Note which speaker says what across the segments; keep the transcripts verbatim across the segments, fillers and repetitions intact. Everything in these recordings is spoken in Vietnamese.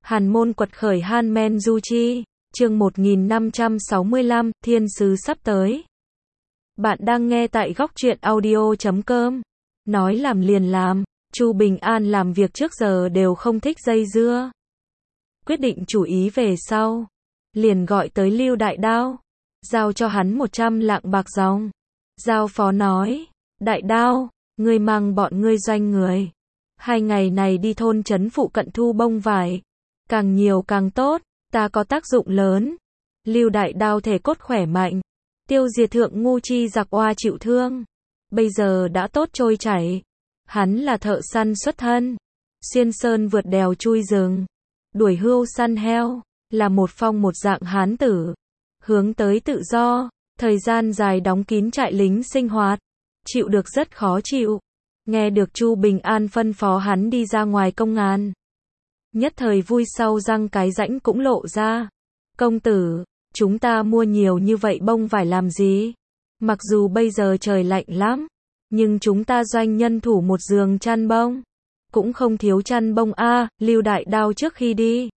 Speaker 1: Hàn môn quật khởi Han Men Du Chi, chương một nghìn năm trăm sáu mươi lăm, thiên sứ sắp tới. Bạn đang nghe tại góc truyện audio chấm com. Nói làm liền làm, Chu Bình An làm việc trước giờ đều không thích dây dưa. Quyết định chủ ý về sau, liền gọi tới Lưu Đại Đao, giao cho hắn một trăm lạng bạc dòng. Giao phó nói, Đại Đao, ngươi mang bọn ngươi doanh người. Hai ngày này đi thôn trấn phụ cận thu bông vải. Càng nhiều càng tốt, ta có tác dụng lớn. Lưu Đại Đao thể cốt khỏe mạnh, tiêu diệt thượng ngu chi giặc oa chịu thương. Bây giờ đã tốt trôi chảy. Hắn là thợ săn xuất thân, xuyên sơn vượt đèo chui rừng, đuổi hươu săn heo, là một phong một dạng hán tử, hướng tới tự do. Thời gian dài đóng kín trại lính sinh hoạt, chịu được rất khó chịu. Nghe được Chu Bình An phân phó hắn đi ra ngoài công ngàn, nhất thời vui sau răng cái rãnh cũng lộ ra. Công tử, chúng ta mua nhiều như vậy bông vải làm gì? Mặc dù bây giờ trời lạnh lắm, nhưng chúng ta doanh nhân thủ một giường chăn bông, cũng không thiếu chăn bông a. Lưu Đại Đao trước khi đi,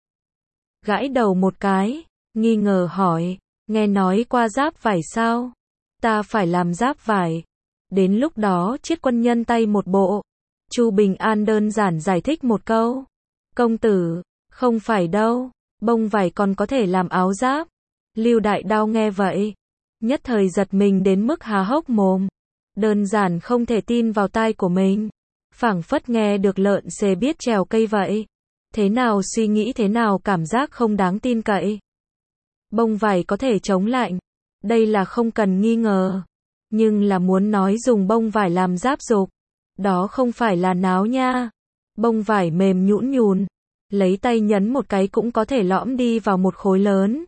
Speaker 1: gãi đầu một cái, nghi ngờ hỏi, nghe nói qua giáp vải sao? Ta phải làm giáp vải. Đến lúc đó chiết quân nhân tay một bộ. Chu Bình An đơn giản giải thích một câu. Công tử, không phải đâu, bông vải còn có thể làm áo giáp. Lưu Đại Đao nghe vậy, nhất thời giật mình đến mức há hốc mồm. Đơn giản không thể tin vào tai của mình. Phảng phất nghe được lợn xề biết trèo cây vậy. Thế nào suy nghĩ thế nào cảm giác không đáng tin cậy. Bông vải có thể chống lạnh, đây là không cần nghi ngờ. Nhưng là muốn nói dùng bông vải làm giáp dục, đó không phải là náo nha. Bông vải mềm nhũn nhùn, lấy tay nhấn một cái cũng có thể lõm đi vào một khối lớn.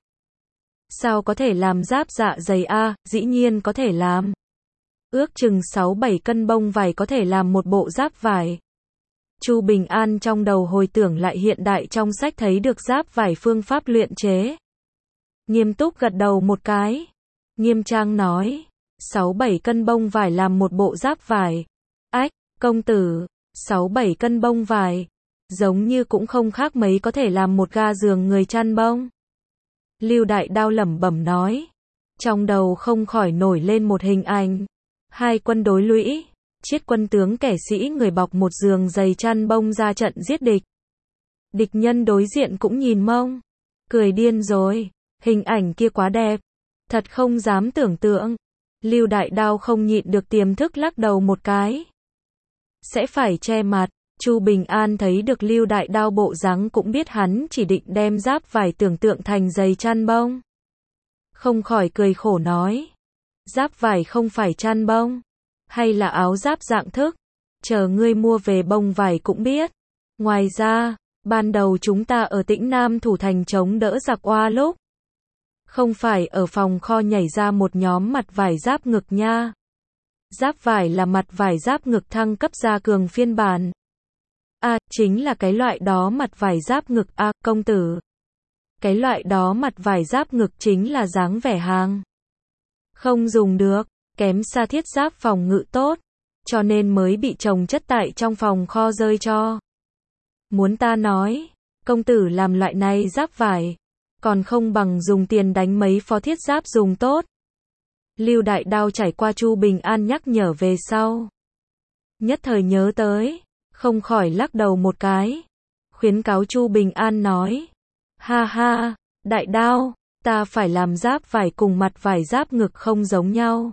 Speaker 1: Sao có thể làm giáp dạ dày a? À, dĩ nhiên có thể làm. Ước chừng sáu bảy cân bông vải có thể làm một bộ giáp vải. Chu Bình An trong đầu hồi tưởng lại hiện đại trong sách thấy được giáp vải phương pháp luyện chế. Nghiêm túc gật đầu một cái. Nghiêm trang nói, sáu bảy cân bông vải làm một bộ giáp vải. Ách, công tử, sáu bảy cân bông vải, giống như cũng không khác mấy có thể làm một ga giường người chăn bông. Lưu Đại Đao lẩm bẩm nói, trong đầu không khỏi nổi lên một hình ảnh. Hai quân đối lũy, chiết quân tướng kẻ sĩ người bọc một giường dày chăn bông ra trận giết địch. Địch nhân đối diện cũng nhìn mông, cười điên rồi, hình ảnh kia quá đẹp, thật không dám tưởng tượng. Lưu Đại Đao không nhịn được tiềm thức lắc đầu một cái. Sẽ phải che mặt. Chu Bình An thấy được Lưu Đại Đao bộ dáng cũng biết hắn chỉ định đem giáp vải tưởng tượng thành giày chăn bông. Không khỏi cười khổ nói, giáp vải không phải chăn bông, hay là áo giáp dạng thức, chờ ngươi mua về bông vải cũng biết. Ngoài ra, ban đầu chúng ta ở Tĩnh Nam thủ thành chống đỡ giặc oa lúc, không phải ở phòng kho nhảy ra một nhóm mặt vải giáp ngực nha. Giáp vải là mặt vải giáp ngực thăng cấp gia cường phiên bản. À, chính là cái loại đó mặt vải giáp ngực a, à, công tử. Cái loại đó mặt vải giáp ngực chính là dáng vẻ hàng không dùng được, kém xa thiết giáp phòng ngự tốt, cho nên mới bị chồng chất tại trong phòng kho rơi cho. Muốn ta nói, công tử làm loại này giáp vải, còn không bằng dùng tiền đánh mấy phó thiết giáp dùng tốt. Lưu Đại Đao trải qua Chu Bình An nhắc nhở về sau, nhất thời nhớ tới, không khỏi lắc đầu một cái, khuyến cáo Chu Bình An nói, ha ha, Đại Đao, ta phải làm giáp vải cùng mặt vải giáp ngực không giống nhau.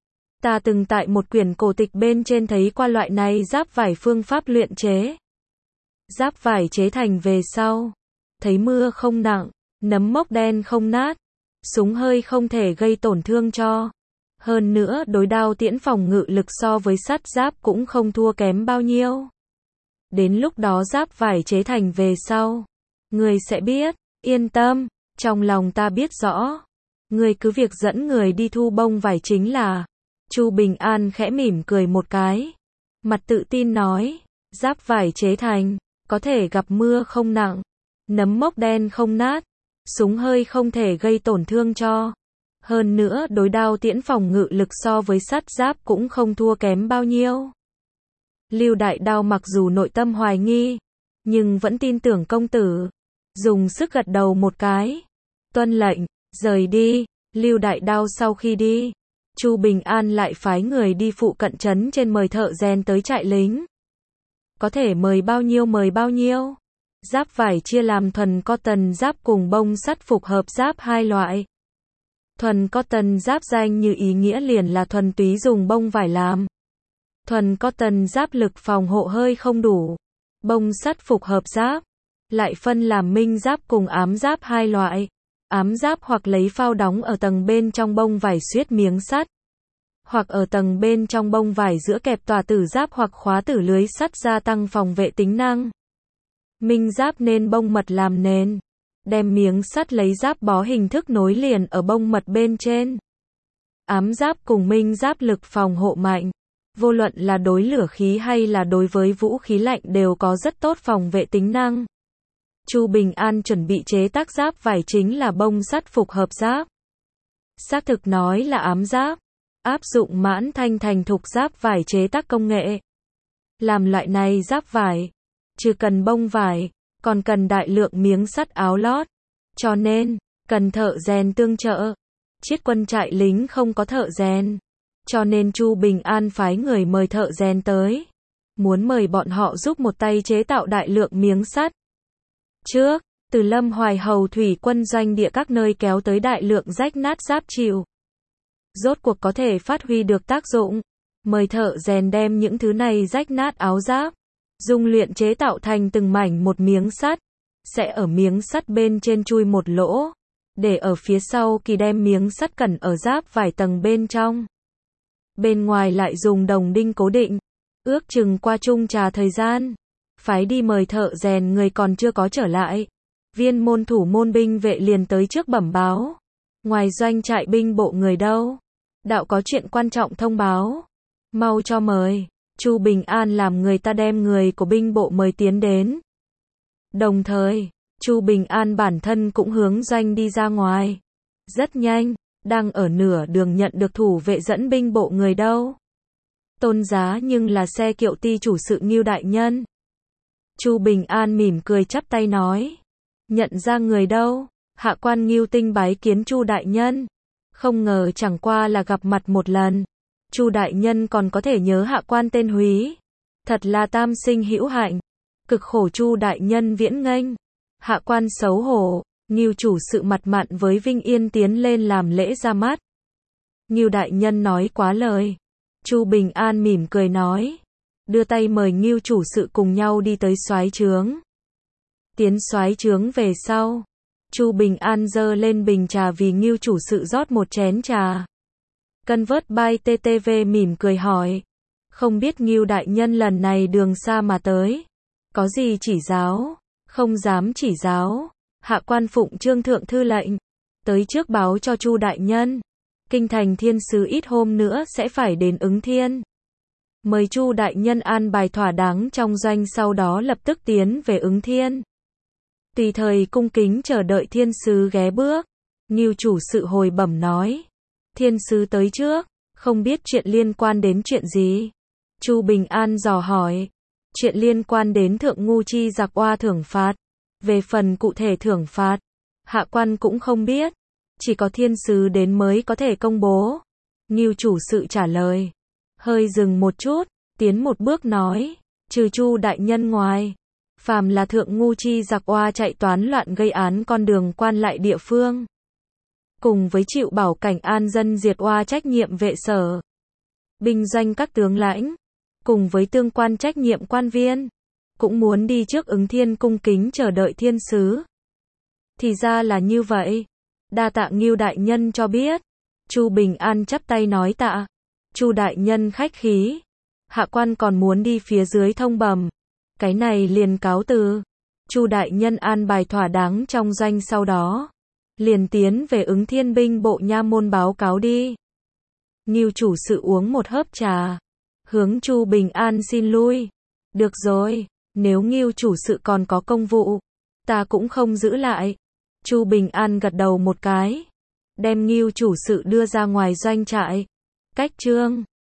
Speaker 1: Ta từng tại một quyển cổ tịch bên trên thấy qua loại này giáp vải phương pháp luyện chế. Giáp vải chế thành về sau, thấy mưa không nặng, nấm mốc đen không nát, súng hơi không thể gây tổn thương cho. Hơn nữa đối đao tiễn phòng ngự lực so với sắt giáp cũng không thua kém bao nhiêu. Đến lúc đó giáp vải chế thành về sau, người sẽ biết. Yên tâm, trong lòng ta biết rõ. Người cứ việc dẫn người đi thu bông vải chính là. Chu Bình An khẽ mỉm cười một cái, mặt tự tin nói, giáp vải chế thành, có thể gặp mưa không nặng, nấm mốc đen không nát, súng hơi không thể gây tổn thương cho. Hơn nữa đối đao tiễn phòng ngự lực so với sắt giáp cũng không thua kém bao nhiêu. Lưu Đại Đao mặc dù nội tâm hoài nghi, nhưng vẫn tin tưởng công tử. dùng sức gật đầu một cái. Tuân lệnh, rời đi. Lưu Đại Đao sau khi đi, Chu Bình An lại phái người đi phụ cận trấn trên mời thợ rèn tới trại lính. Có thể mời bao nhiêu mời bao nhiêu. Giáp vải chia làm thuần cotton giáp cùng bông sắt phục hợp giáp hai loại. Thuần cotton giáp danh như ý nghĩa liền là thuần túy dùng bông vải làm. Thuần cotton giáp lực phòng hộ hơi không đủ. Bông sắt phục hợp giáp lại phân làm minh giáp cùng ám giáp hai loại. Ám giáp hoặc lấy phao đóng ở tầng bên trong bông vải xuyết miếng sắt, hoặc ở tầng bên trong bông vải giữa kẹp tòa tử giáp hoặc khóa tử lưới sắt gia tăng phòng vệ tính năng. Minh giáp nên bông mật làm nền, đem miếng sắt lấy giáp bó hình thức nối liền ở bông mật bên trên. Ám giáp cùng minh giáp lực phòng hộ mạnh, vô luận là đối lửa khí hay là đối với vũ khí lạnh đều có rất tốt phòng vệ tính năng. Chu Bình An chuẩn bị chế tác giáp vải chính là bông sắt phục hợp giáp. Xác thực nói là ám giáp, áp dụng mãn thanh thành thục giáp vải chế tác công nghệ. Làm loại này giáp vải, trừ cần bông vải, còn cần đại lượng miếng sắt áo lót. Cho nên, cần thợ rèn tương trợ. Chiết quân trại lính không có thợ rèn. Cho nên Chu Bình An phái người mời thợ rèn tới. Muốn mời bọn họ giúp một tay chế tạo đại lượng miếng sắt. Trước, từ Lâm Hoài Hầu thủy quân doanh địa các nơi kéo tới đại lượng rách nát giáp chịu. Rốt cuộc có thể phát huy được tác dụng. Mời thợ rèn đem những thứ này rách nát áo giáp, dung luyện chế tạo thành từng mảnh một miếng sắt. Sẽ ở miếng sắt bên trên chui một lỗ, để ở phía sau kỳ đem miếng sắt cẩn ở giáp vải tầng bên trong. Bên ngoài lại dùng đồng đinh cố định. Ước chừng qua chung trà thời gian, phái đi mời thợ rèn người còn chưa có trở lại. Viên môn thủ môn binh vệ liền tới trước bẩm báo. Ngoài doanh trại binh bộ người đâu? Đạo có chuyện quan trọng thông báo. Mau cho mời. Chu Bình An làm người ta đem người của binh bộ mời tiến đến. Đồng thời, Chu Bình An bản thân cũng hướng doanh đi ra ngoài. Rất nhanh, đang ở nửa đường nhận được thủ vệ dẫn binh bộ người đâu. Tôn giá nhưng là xe kiệu ty chủ sự Ngưu đại nhân. Chu Bình An mỉm cười chắp tay nói. Nhận ra người đâu? Hạ quan Ngưu Tinh bái kiến Chu đại nhân. Không ngờ chẳng qua là gặp mặt một lần. Chu đại nhân còn có thể nhớ hạ quan tên Húy. Thật là tam sinh hữu hạnh. Cực khổ Chu đại nhân viễn nghênh. Hạ quan xấu hổ. Ngưu chủ sự mặt mặn với Vinh Yên tiến lên làm lễ ra mắt. Ngưu đại nhân nói quá lời. Chu Bình An mỉm cười nói. Đưa tay mời Ngưu chủ sự cùng nhau đi tới soái trướng. Tiến soái trướng về sau, Chu Bình An dơ lên bình trà vì Ngưu chủ sự rót một chén trà. Cân vớt bay tê tê vê mỉm cười hỏi. Không biết Ngưu đại nhân lần này đường xa mà tới. Có gì chỉ giáo? Không dám chỉ giáo. Hạ quan phụng trương thượng thư lệnh. Tới trước báo cho Chu đại nhân. Kinh thành thiên sứ ít hôm nữa sẽ phải đến ứng thiên. Mời Chu đại nhân an bài thỏa đáng trong doanh sau đó lập tức tiến về ứng thiên. Tùy thời cung kính chờ đợi thiên sứ ghé bước. Ngưu chủ sự hồi bẩm nói. Thiên sứ tới trước, không biết chuyện liên quan đến chuyện gì. Chu Bình An dò hỏi. Chuyện liên quan đến thượng ngu chi giặc oa thưởng phạt. Về phần cụ thể thưởng phạt, hạ quan cũng không biết. Chỉ có thiên sứ đến mới có thể công bố. Ngưu chủ sự trả lời. Hơi dừng một chút, tiến một bước nói. Trừ Chu đại nhân ngoài, phàm là thượng ngu chi giặc oa chạy toán loạn gây án con đường quan lại địa phương. Cùng với chịu bảo cảnh an dân diệt oa trách nhiệm vệ sở. Binh doanh các tướng lãnh. Cùng với tương quan trách nhiệm quan viên. Cũng muốn đi trước ứng thiên cung kính chờ đợi thiên sứ. Thì ra là như vậy. Đa tạ Ngưu đại nhân cho biết. Chu Bình An chắp tay nói tạ. Chu đại nhân khách khí. Hạ quan còn muốn đi phía dưới thông bẩm. Cái này liền cáo từ. Chu đại nhân an bài thỏa đáng trong doanh sau đó. Liền tiến về ứng thiên binh bộ nha môn báo cáo đi. Ngưu chủ sự uống một hớp trà. Hướng Chu Bình An xin lui. Được rồi, nếu Ngưu chủ sự còn có công vụ, ta cũng không giữ lại. Chu Bình An gật đầu một cái. Đem Ngưu chủ sự đưa ra ngoài doanh trại. Cách trương.